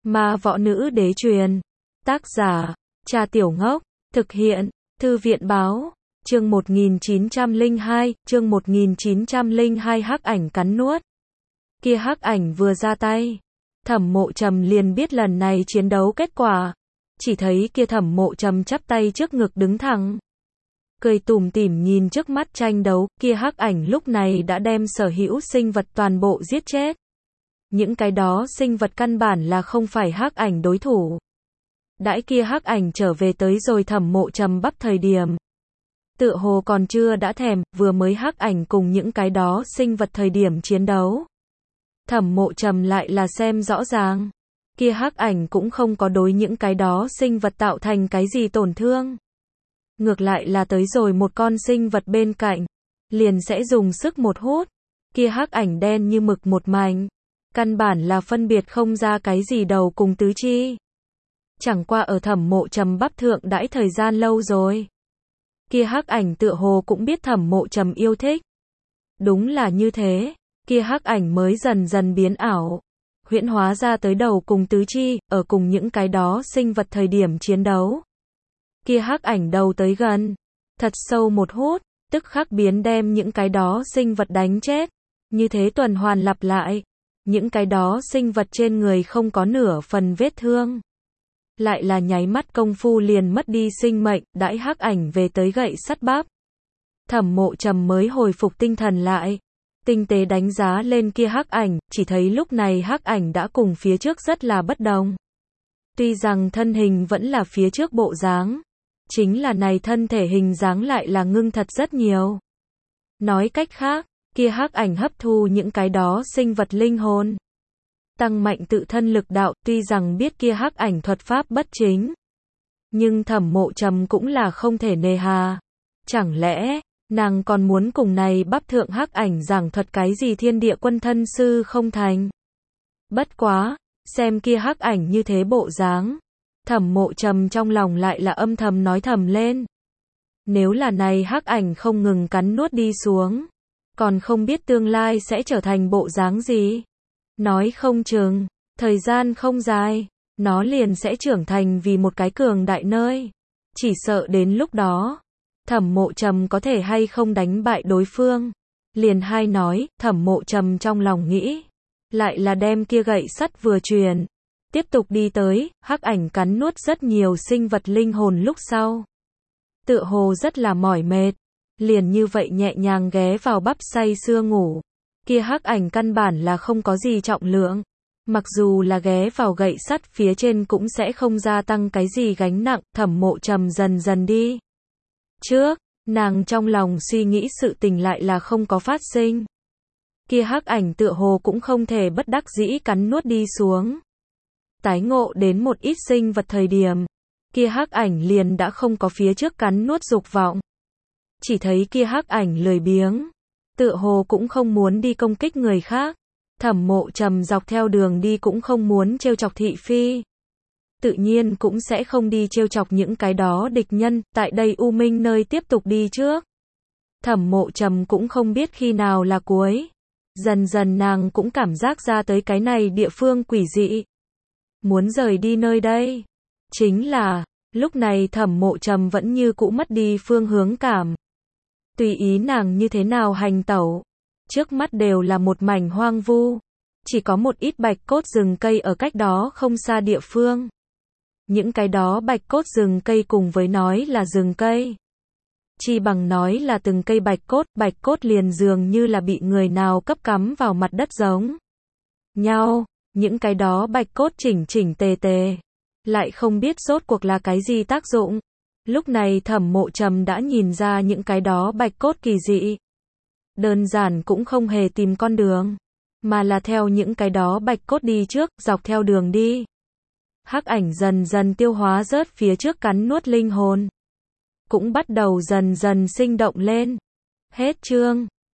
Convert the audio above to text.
Ma võ nữ đế truyền. Tác giả, Trà Tiểu Ngốc. Thực hiện, Thư viện báo. Chương 1902, hắc ảnh cắn nuốt. Kia hắc ảnh vừa ra tay, Thẩm Mộ Trầm liền biết lần này chiến đấu kết quả. Chỉ thấy kia Thẩm Mộ Trầm chắp tay trước ngực đứng thẳng, cười tủm tỉm nhìn trước mắt tranh đấu, kia hắc ảnh lúc này đã đem sở hữu sinh vật toàn bộ giết chết. Những cái đó sinh vật căn bản là không phải hắc ảnh đối thủ. Đãi kia hắc ảnh trở về tới rồi Thẩm Mộ Trầm bắp thời điểm, tựa hồ còn chưa đã thèm, vừa mới hắc ảnh cùng những cái đó sinh vật thời điểm chiến đấu. Thẩm Mộ Trầm lại là xem rõ ràng, kia hắc ảnh cũng không có đối những cái đó sinh vật tạo thành cái gì tổn thương. Ngược lại là tới rồi một con sinh vật bên cạnh, liền sẽ dùng sức một hút, kia hắc ảnh đen như mực một mảnh, căn bản là phân biệt không ra cái gì đầu cùng tứ chi. Chẳng qua ở Thẩm Mộ Trầm bắp thượng đãi thời gian lâu rồi, kia hắc ảnh tựa hồ cũng biết Thẩm Mộ Trầm yêu thích. Đúng là như thế, kia hắc ảnh mới dần dần biến ảo, huyễn hóa ra tới đầu cùng tứ chi, ở cùng những cái đó sinh vật thời điểm chiến đấu. Kia hắc ảnh đầu tới gần, thật sâu một hút, tức khắc biến đem những cái đó sinh vật đánh chết. Như thế tuần hoàn lặp lại, những cái đó sinh vật trên người không có nửa phần vết thương. Lại là nháy mắt công phu liền mất đi sinh mệnh, đãi hắc ảnh về tới gậy sắt bắp. Thẩm Mộ Trầm mới hồi phục tinh thần lại, tinh tế đánh giá lên kia hắc ảnh, chỉ thấy lúc này hắc ảnh đã cùng phía trước rất là bất đồng. Tuy rằng thân hình vẫn là phía trước bộ dáng, chính là này thân thể hình dáng lại là ngưng thật rất nhiều. Nói cách khác, kia hắc ảnh hấp thu những cái đó sinh vật linh hồn, tăng mạnh tự thân lực đạo. Tuy rằng biết kia hắc ảnh thuật pháp bất chính, nhưng Thẩm Mộ Trầm cũng là không thể nề hà. Chẳng lẽ nàng còn muốn cùng này bắp thượng hắc ảnh giảng thuật cái gì thiên địa quân thân sư không thành? Bất quá, xem kia hắc ảnh như thế bộ dáng, Thẩm Mộ Trầm trong lòng lại là âm thầm nói thầm lên. Nếu là này hắc ảnh không ngừng cắn nuốt đi xuống, còn không biết tương lai sẽ trở thành bộ dáng gì. Nói không chừng, thời gian không dài, nó liền sẽ trưởng thành vì một cái cường đại nơi. Chỉ sợ đến lúc đó, Thẩm Mộ Trầm có thể hay không đánh bại đối phương. Liền hay nói, Thẩm Mộ Trầm trong lòng nghĩ, lại là đem kia gậy sắt vừa truyền, tiếp tục đi tới, hắc ảnh cắn nuốt rất nhiều sinh vật linh hồn lúc sau. Tựa hồ rất là mỏi mệt, liền như vậy nhẹ nhàng ghé vào bắp say sưa ngủ. Kia hắc ảnh căn bản là không có gì trọng lượng, mặc dù là ghé vào gậy sắt phía trên cũng sẽ không gia tăng cái gì gánh nặng. Thẩm Mộ Trầm dần dần đi trước, nàng trong lòng suy nghĩ sự tình lại là không có phát sinh. Kia hắc ảnh tựa hồ cũng không thể bất đắc dĩ cắn nuốt đi xuống. Tái ngộ đến một ít sinh vật thời điểm, kia hắc ảnh liền đã không có phía trước cắn nuốt dục vọng. Chỉ thấy kia hắc ảnh lười biếng, tựa hồ cũng không muốn đi công kích người khác. Thẩm Mộ Trầm dọc theo đường đi cũng không muốn trêu chọc thị phi, tự nhiên cũng sẽ không đi trêu chọc những cái đó địch nhân. Tại đây U Minh nơi tiếp tục đi trước, Thẩm Mộ Trầm cũng không biết khi nào là cuối. Dần dần nàng cũng cảm giác ra tới cái này địa phương quỷ dị, muốn rời đi nơi đây. Chính là, lúc này Thẩm Mộ Trầm vẫn như cũ mất đi phương hướng cảm. Tùy ý nàng như thế nào hành tẩu, trước mắt đều là một mảnh hoang vu, chỉ có một ít bạch cốt rừng cây ở cách đó không xa địa phương. Những cái đó bạch cốt rừng cây cùng với nói là rừng cây, chi bằng nói là từng cây bạch cốt liền dường như là bị người nào cấp cắm vào mặt đất giống nhau. Những cái đó bạch cốt chỉnh chỉnh tề tề, lại không biết rốt cuộc là cái gì tác dụng. Lúc này Thẩm Mộ Trầm đã nhìn ra những cái đó bạch cốt kỳ dị. Đơn giản cũng không hề tìm con đường, mà là theo những cái đó bạch cốt đi trước, dọc theo đường đi. Hắc ảnh dần dần tiêu hóa rớt phía trước cắn nuốt linh hồn, cũng bắt đầu dần dần sinh động lên. Hết chương.